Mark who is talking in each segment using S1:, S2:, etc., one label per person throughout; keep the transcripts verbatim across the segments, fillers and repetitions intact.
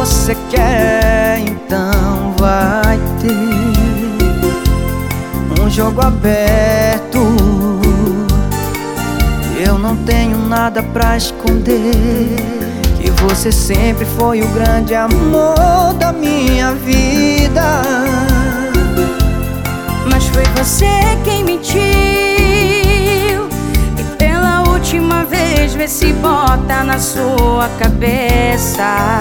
S1: você quer, então vai ter um jogo aberto. Eu não tenho nada pra esconder, que você sempre foi o grande amor da minha vida.
S2: Mas foi você quem mentiu, e pela última vez vê se bota na sua cabeça.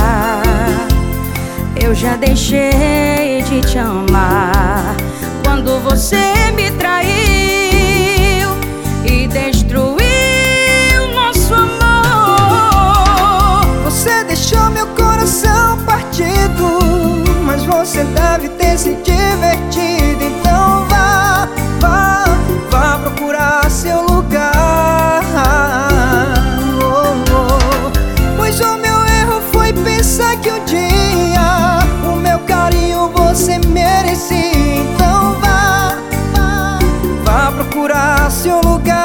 S2: Eu já deixei de te amar quando você me traiu e destruiu nosso amor.
S1: Você deixou meu coração partido, mas você deve ter se divertido. Então vá, vá, vá procurar seu lugar. Oh, oh. Pois o meu erro foi pensar que um dia o meu carinho você merecia. Então vá, vá, vá procurar seu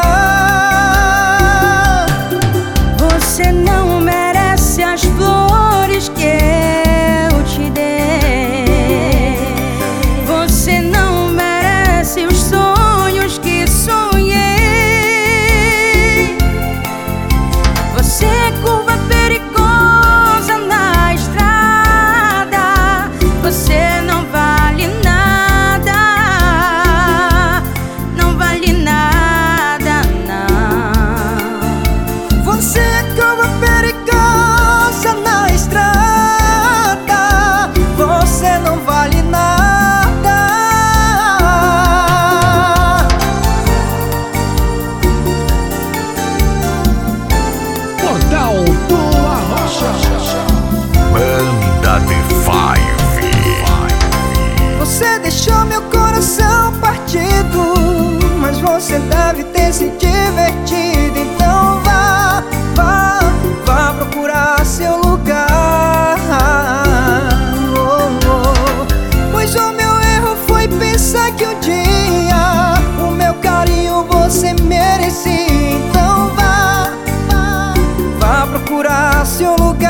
S1: lugar.
S2: Você não merece as flores que eu te dei. Você não merece os sonhos que sonhei. Você é curva perigosa na estrada. Você não vale nada. Não vale nada, não.
S1: Você é curva perigosa na estrada. Você não vale nada.
S3: Portal do Arrocha.
S4: Banda D cinco.
S1: Você deixou meu coração partido, mas você deve ter se divertido. Então vá, vá, vá procurar seu lugar. Oh, oh. Pois o meu erro foi pensar que um dia o meu carinho você merecia. Então vá, vá, vá procurar seu lugar.